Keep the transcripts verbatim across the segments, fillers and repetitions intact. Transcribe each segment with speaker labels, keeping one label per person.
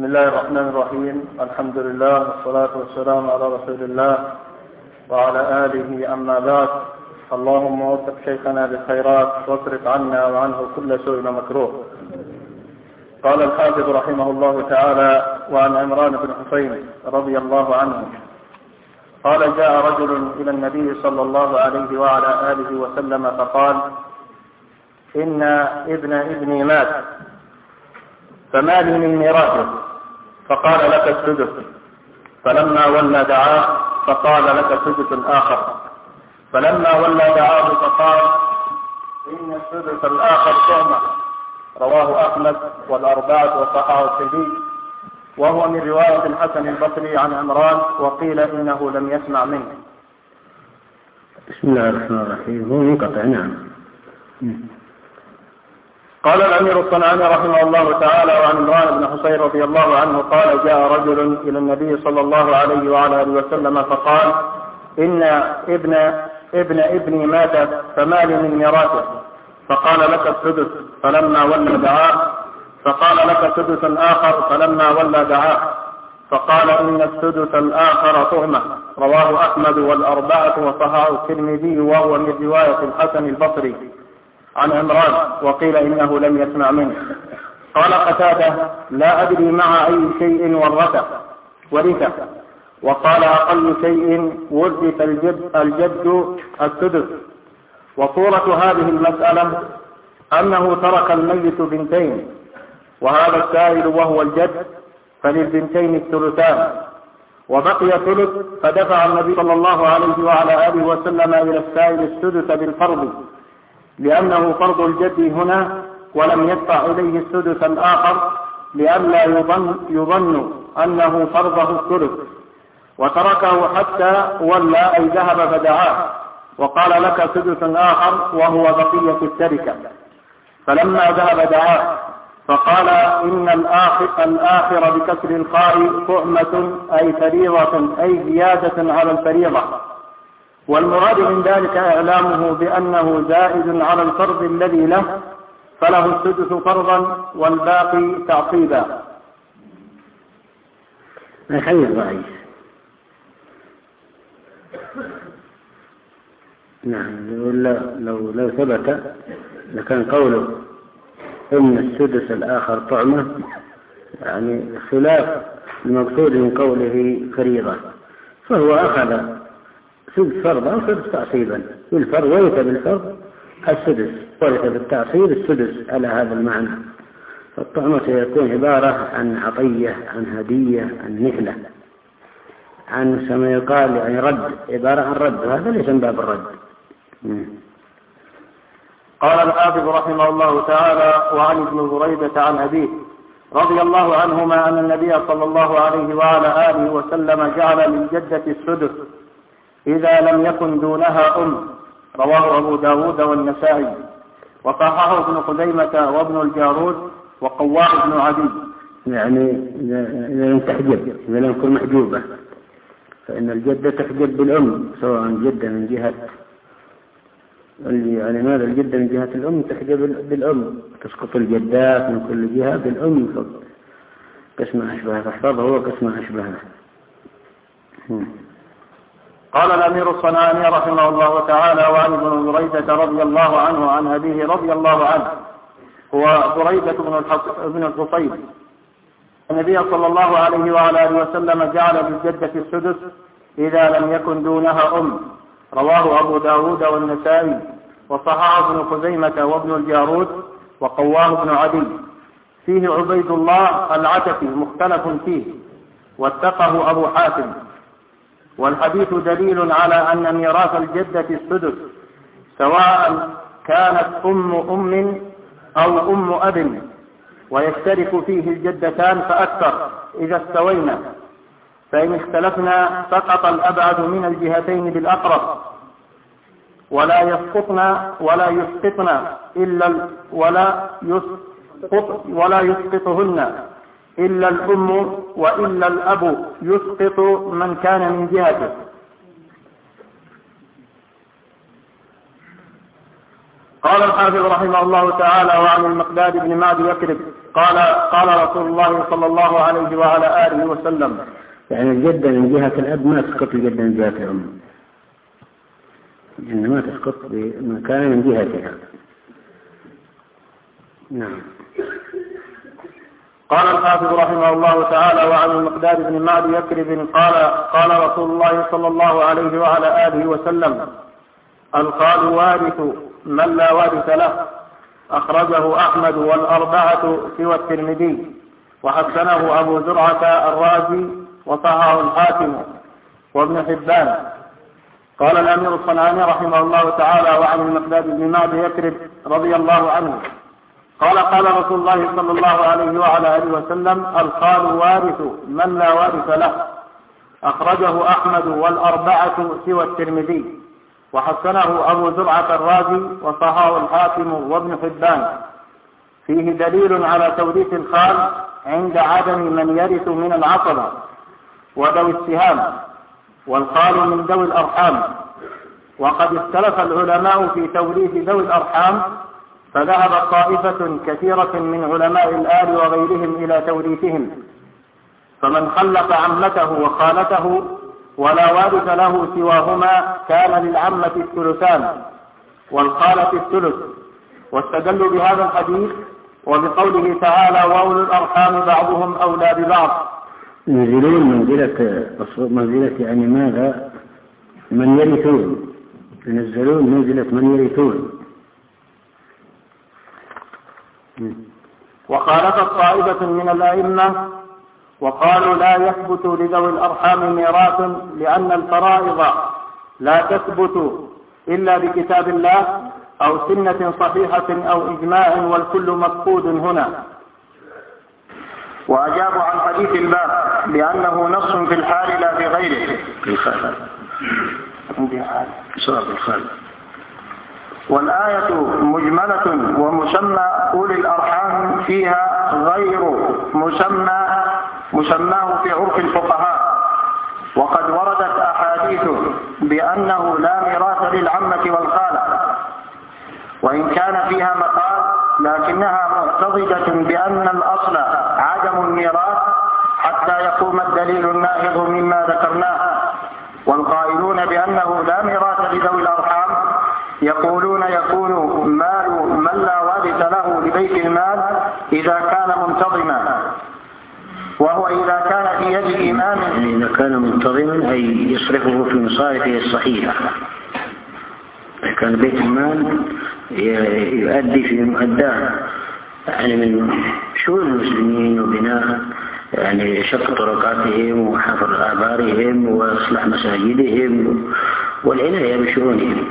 Speaker 1: بسم الله الرحمن الرحيم. الحمد لله والصلاة والسلام على رسول الله وعلى آله. أما بعد، اللهم وفق شيخنا بالخيرات واصرف عنا وعنه كل سوء ومكروه. قال الحافظ رحمه الله تعالى: وعن عمران بن حسين رضي الله عنه قال: جاء رجل إلى النبي صلى الله عليه وعلى آله وسلم فقال: إن ابن ابني مات فما لي من ميراثه، فقال: لك السدس. فلما ولى دعاه فقال: لك سدس آخر. فلما ولى دعاه فقال: إن السدس الآخر تهمة. رواه أحمد والأربعة وصححه الترمذي، وهو من رواية الحسن البصري عن عمران، وقيل إنه لم يسمع منه.
Speaker 2: بسم الله الرحمن الرحيم. هو منقطع. نعم.
Speaker 1: قال الأمير الصنعاني رحمه الله تعالى: وعن عمران بن حسين رضي الله عنه قال: جاء رجل إلى النبي صلى الله عليه وعلى آله وسلم فقال: إن ابن ابن ابني مات فما لي من ميراثه، فقال: لك السدس. فلما ولى دعاه فقال: لك سدس آخر. فلما ولى دعاه فقال: إن السدس الآخر تهمة. رواه أحمد والأربعة وصححه الترمذي، وهو من رواية الحسن البصري عن عمران، وقيل إنه لم يسمع منه. قال قتادة: لا أدري مع أي شيء ورثه ورثه. وقال: أقل شيء ورث الجد, الجد السدس. وصورة هذه المسألة أنه ترك الميت بنتين، وهذا السائل وهو الجد فللبنتين الثلثان، وبقي ثلث، فدفع النبي صلى الله عليه وعلى آله وسلم إلى السائل السدس بالفرض، لأنه فرض الجد هنا، ولم يدفع إليه السدس الآخر لئلا يظن, يظن أنه فرضه الثلث، وتركه حتى ولى أي ذهب فدعاه وقال: لك سدس آخر، وهو بقية التركة. فلما ذهب دعاه فقال: إن الآخر, الآخر بكسر الخاء طعمة أي فريضة، أي زيادة على الفريضة، والمراد من ذلك إعلامه بأنه زائد على الفرض الذي له، فله السدس فرضا والباقي تعصيبا.
Speaker 2: الحديث ضعيف. نعم. لو لو ثبت لكان قوله إن السدس الآخر طعمة يعني خلاف المقصود من قوله فريضة، فهو أخذ سدس فرضا وسدس تعصيبا. بالفرض ورث بالفرض السدس، ورث بالتعصيب السدس على هذا المعنى. فالطعمة سيكون عبارة عن عطية، عن هدية، عن نهلة، عن كما يقال يعني رد، عبارة عن رد، وهذا ليس من باب الرد.
Speaker 1: قال الحافظ رحمه الله تعالى: وعن ابن بريدة عن أبيه رضي الله عنهما أن النبي صلى الله عليه وعلى آله وسلم جعل للجدة السدس إذا لم يكن دونها أم. رواه أبو داود والنسائي، وصححه ابن خزيمة وابن الجارود وقواه بن عدي.
Speaker 2: يعني إذا لم تحجب، إذا لم تكن محجوبة، فإن الجدة تحجب بالأم، سواء جدة من جهة يعني ماذا الجدة من جهة الأم تحجب بالأم، تسقط الجدات من كل جهة بالأم، قسم أشبه فاحفظه وقسم أشبهه.
Speaker 1: قال الأمير الصنعاني رحمه الله تعالى: وعن ابن بريدة رضي الله عنه عن أبيه رضي الله عنه، هو بريدة بن الحصيب، النبي صلى الله عليه وعلى آله وسلم جعل للجدة السدس إذا لم يكن دونها أم. رواه أبو داود والنسائي، وصححه ابن خزيمة وابن الجارود وقواه بن عدي. فيه عبيد الله العتكي مختلف فيه، واتقه أبو حاتم. والحديث دليل على أن ميراث الجدة السدس، سواء كانت أم أم أو أم أب، ويشترك فيه الجدتان فأكثر إذا استوينا، فإن اختلفنا سقط الأبعد من الجهتين بالأقرب، ولا يسقطن ولا يسقطن إلا ولا يسقط ولا يسقطهن إلا الأم، وإلا الأب يسقط من كان من جهته. قال الحافظ رحمه الله تعالى: وعن المقداد بن معدي يكرب قال قال رسول الله صلى الله عليه وعلى آله وسلم.
Speaker 2: يعني الجدة من جهة الأب ما تسقط الجدة من جهة الأم، إنما تسقط من كان من جهتها. نعم.
Speaker 1: قال الحافظ رحمه الله تعالى: وعن المقداد بن معدي يكرب قال قال رسول الله صلى الله عليه وعلى آله وسلم: الخال وارث من لا وارث له. أخرجه أحمد والأربعة سوى الترمذي، وحسنه أبو زرعة الرازي، وصححه الحاكم وابن حبان. قال الأمير الصنعاني رحمه الله تعالى: وعن المقداد بن معدي يكرب رضي الله عنه قال قال رسول الله صلى الله عليه وعلى آله وسلم: الخال وارث من لا وارث له. أخرجه أحمد والأربعة سوى الترمذي، وحسنه أبو زرعة الرازي، وصححه الحاكم وابن حبان. فيه دليل على توريث الخال عند عدم من يرث من العصبة وذوي السهام، والخال من ذوي الأرحام. وقد اختلف العلماء في توريث ذوي الأرحام، فذهب طائفة كثيرة من علماء الآل وغيرهم إلى توريثهم، فمن خلف عمته وخالته ولا وارث له سواهما كان للعمة الثلثان والخالة الثلث. واستدلوا بهذا الحديث وبقوله تعالى: وأولو الأرحام بعضهم أولى ببعض.
Speaker 2: ينزلون منزلة منزلة يعني ماذا؟ من يرثون، ينزلون منزلة من يرثون.
Speaker 1: وخالفت طائفة من الأئمة وقالوا: لا يثبت لذوي الأرحام ميراث، لأن الفرائض لا تثبت إلا بكتاب الله أو سنة صحيحة أو إجماع، والكل مفقود هنا. وأجابوا عن حديث الباب بأنه نص في الحال لا في غيره.
Speaker 2: الخال صار الخال.
Speaker 1: والآية مجملة، ومسمى أولي الأرحام فيها غير مسمى مسماه في عرف الفقهاء. وقد وردت أحاديث بأنه لا ميراث للعمة والخالة، وإن كان فيها مقال، لكنها معتضدة بأن الأصل عدم الميراث حتى يقوم الدليل الناهض مما ذكرناه. والقائلون بأنه لا ميراث لذوي الأرحام يقولون: يكون مال من لا وارث له لبيت المال إذا كان منتظما، وهو إذا كان في يد إمام.
Speaker 2: إذا كان منتظما أي يصرفه في مصارفه الصحيحة. كان بيت المال يؤدي في مؤداه يعني من شؤون المسلمين وبناء يعني شق طرقاتهم وحفر آبارهم وإصلاح مساجدهم والعناية بشؤونهم.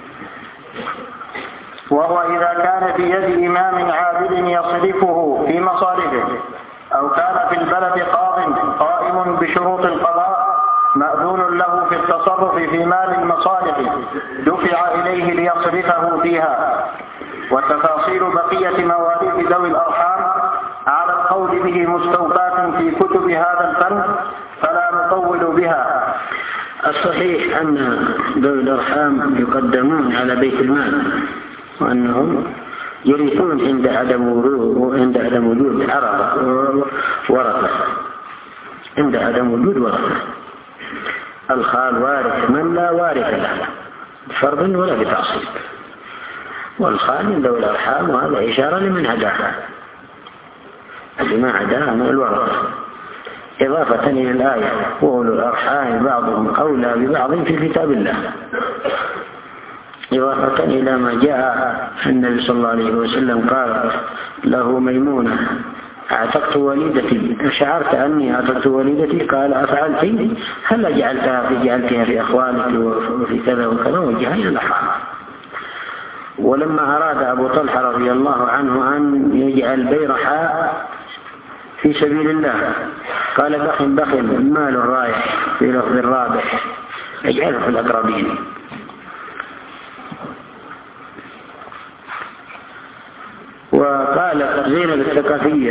Speaker 1: وهو إذا كان في يد إمام عادل يصرفه في مصارفه، أو كان في البلد قاض قائم بشروط القضاء مأذون له في التصرف في مال المصالح دفع إليه ليصرفه فيها. وتفاصيل بقية مواريث ذوي الأرحام على القول به مستوفاة في كتب هذا الفن، فلا نطول بها.
Speaker 2: الصحيح أن ذوي الأرحام يقدمون على بيت المال، وأنهم يرثون عند عدم وجود وعند عدم وجود عرض ورثة عند عدم وجود ورثة. الخال وارث من لا وارث له بفرض ولا بتعصيب، والخال من ذوي الأرحام، وهذا إشارة لمن عداها لما عداها من الورثة، إضافة إلى الآية: وأولو الأرحام بعضهم أولى ببعض في كتاب الله، إضافة إلى ما جاء النبي صلى الله عليه وسلم قال له ميمونة: أعتقت والدتي، شعرت أني أعتقت والدتي؟ قال: أفعلت؟ هل جعلتها في جعلتها في أخوانك وفي كذا وكذا، وجهها إلى الأرحام. ولما أراد أبو طلحة رضي الله عنه أن يجعل بيرحاء في سبيل الله قال: بخ بخ المال الرايح في لفظ الرابح، اجعله في الأقربين. وقال زينب الثقفية: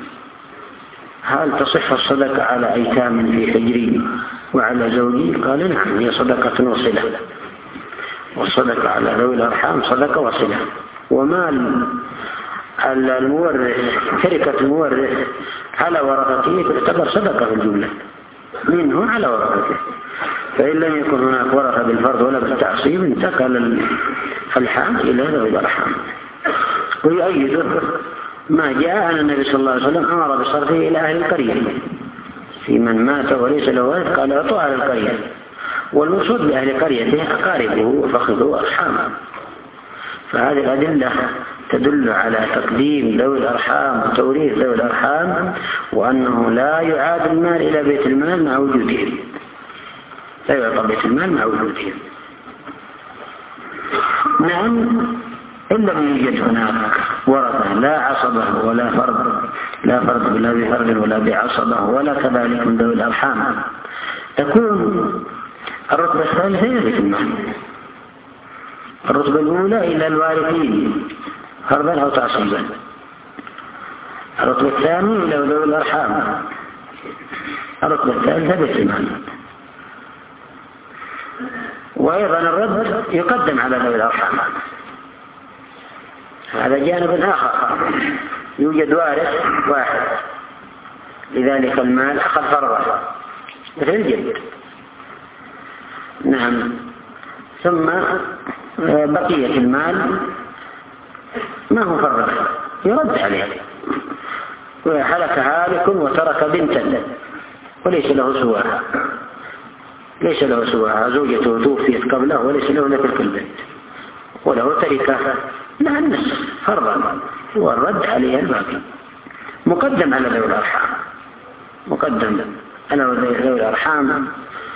Speaker 2: هل تصح الصدقة على أيتام في حجري وعلى زوجي؟ قال: نعم، هي صدقة وصلة، والصدقة على ذوي الأرحام صدقة وصلة. ومال المورث شركة المورث على ورثته تعتبر صدقة في الجملة منه على ورثته. فإن لم يكن هناك ورثة بالفرض ولا بالتعصيب انتقل الحام إلى ذوي الأرحام. ويؤيد ما جاء أن النبي صلى الله عليه وسلم أمر بصرفه إلى أهل القرية في من مات وليس له ولد قال أعطوا أهل القرية، والمقصود بأهل قريته أقاربه وفخذه وأرحامه. فهذه الأدلة تدل على تقديم ذوي الأرحام وتوريث ذوي الأرحام، وأنه لا يعاد المال إلى بيت المال مع وجودهم، لا يعطى بيت المال مع وجودهم. نعم، إن لم يوجد هناك ورثة لا عصبة ولا فرد، لا فرد ولا بفرد ولا بعصبة ولا كذلك من ذوي الأرحام، تكون الرتبة الثالثة إلى بيت المال. الرتبة الأولى إلى الوارثين فرضا أو تعصيبا، الرتبة الثانية إلى ذوي الأرحام، الرتبة الثالثة بيت المال. وأيضا الرد يقدم على ذوي الأرحام. هذا جانب آخر، يوجد وارث واحد لذلك المال أخذ فرضه مثل الجد. نعم. ثم بقية المال ما هو فرض يرد عليه. وحلك هالك وترك بنتا وليس له سواها، ليس له سواها، زوجته توفيت قبله وليس له لتلك البنت، وله تركة لها النصف فرضا، والرد عليها الباقي. مقدم على ذوي الأرحام، مقدم على ذوي الأرحام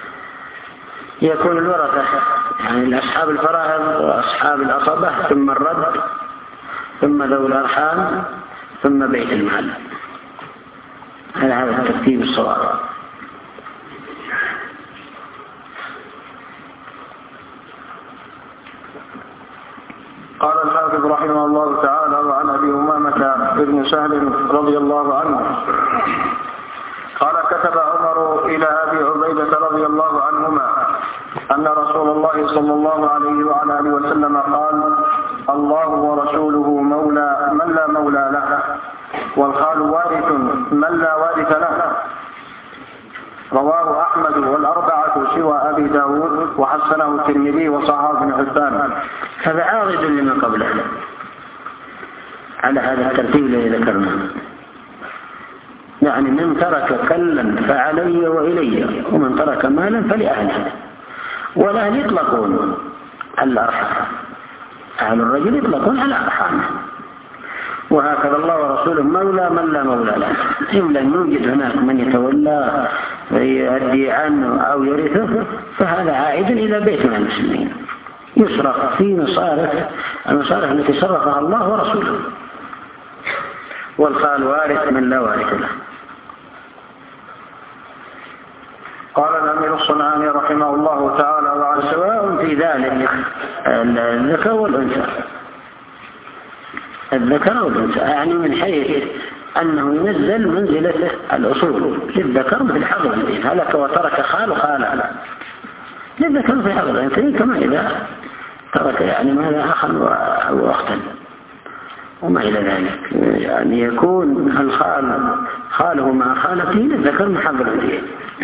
Speaker 2: يكون الورثة يعني أصحاب الفرائض وأصحاب العصبة، ثم الرد، ثم ذوي الأرحام، ثم بيت المال. هذا هذا الترتيب الصواب.
Speaker 1: قال الحافظ رحمه الله تعالى: وعن أبي أمامة بن سهل رضي الله عنه قال: كتب عمر إلى أبي عبيدة رضي الله عنهما أن رسول الله صلى الله عليه وعلى آله وسلم قال: الله ورسوله مولى من لا مولى له، والخال وارث من لا وارث له. رواه أحمد والأربعة سوى أبي داود، وحسنه الترمذي وصححه ابن حبان.
Speaker 2: هذا عارض لما قبله على هذا الترتيب الذي ذكرناه. يعني من ترك كلا فعلي وإلي، ومن ترك مالا فلأهله. والأهل يطلقون على الأرحام، أهل الرجل يطلقون على أرحامه. وهكذا الله ورسوله مولى من لا مولى له. إن لم يوجد هناك من يتولى ويؤدي عنه أو يرثه فهذا عائد إلى بيت من المسلمين، يصرف في مصارف المصارف التي صرفها الله ورسوله. والخال وارث من لا وارث له.
Speaker 1: قال الأمير الصنعاني رحمه الله تعالى: وعن
Speaker 2: سواء في ذلك الذكر والأنثى، الذكر والأنثى يعني من حيث أنه ينزل منزلة الأصول للذكر مثل حظ الأنثيين، هلك وترك خال خالا للذكر مثل حظ الأنثيين، كما إذا ترك يعني ماذا أخا أو أختا وما إلى ذلك. يعني يكون الخال خاله مع خالته للذكر من حظ الأنثيين.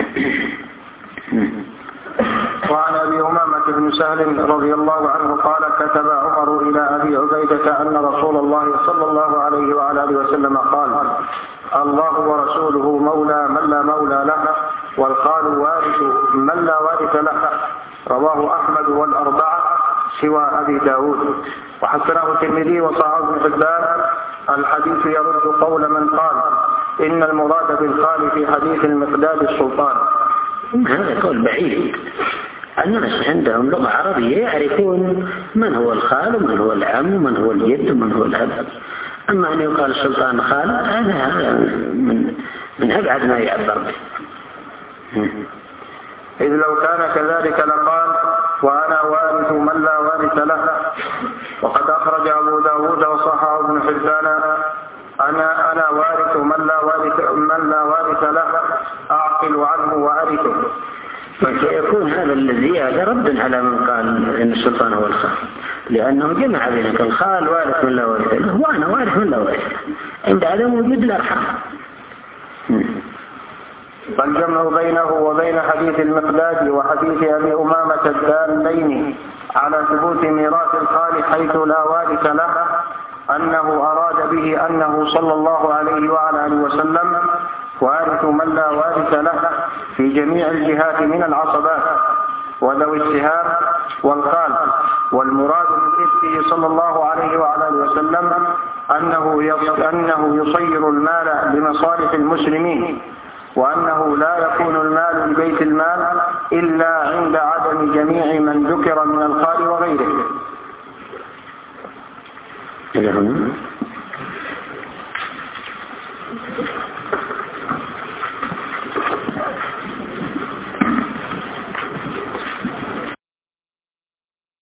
Speaker 1: وعن أبي أمامة بن سهل رضي الله عنه قال: كتب عمر إلى أبي عبيدة أن رسول الله صلى الله عليه وعلى آله وسلم قال: الله ورسوله مولى من لا مولى له، والخال وارث من لا وارث له. رواه أحمد والأربعة سوى أبي داود، وحسنه الترمذي وصححه ابن حبان. الحديث يرد قول من قال إن المراد بالخال في حديث المقداد السلطان.
Speaker 2: هذا قول بعيد. الناس عندهم لغة عربية يعرفون من هو الخال ومن هو العم ومن هو الجد ومن هو الأب. أما أن يقال السلطان خال هذا من من أبعد ما يعبر به.
Speaker 1: إذ لو كان كذلك لقال: وأنا وارث من لا وارث له. وقد أخرج أبو داود وصححه ابن حبان: أنا أنا وارث من لا وارث من لا وارث له، أعقل عنه وأرثه.
Speaker 2: فسيكون هذا الزيادة رد على من قال إن السلطان هو الخال، لأنه جمع بينك الخال وارث من لا وارث له وأنا وارث من لا وارث عند عدم وجود الأرحام.
Speaker 1: فالجمع بينه وبين حديث المقداد وحديث أبي أمامة الدالين على ثبوت ميراث الخال حيث لا وارث له أنه أراد به أنه صلى الله عليه وعلى آله وسلم وارث من لا وارث له في جميع الجهات من العصبات وذوي السهام والخال، والمراد من إرثه صلى الله عليه وعلى آله وسلم أنه أنه يصير المال لمصالح المسلمين، وأنه لا يكون المال لبيت المال إلا عند عدم جميع من ذكر من الخال وغيره.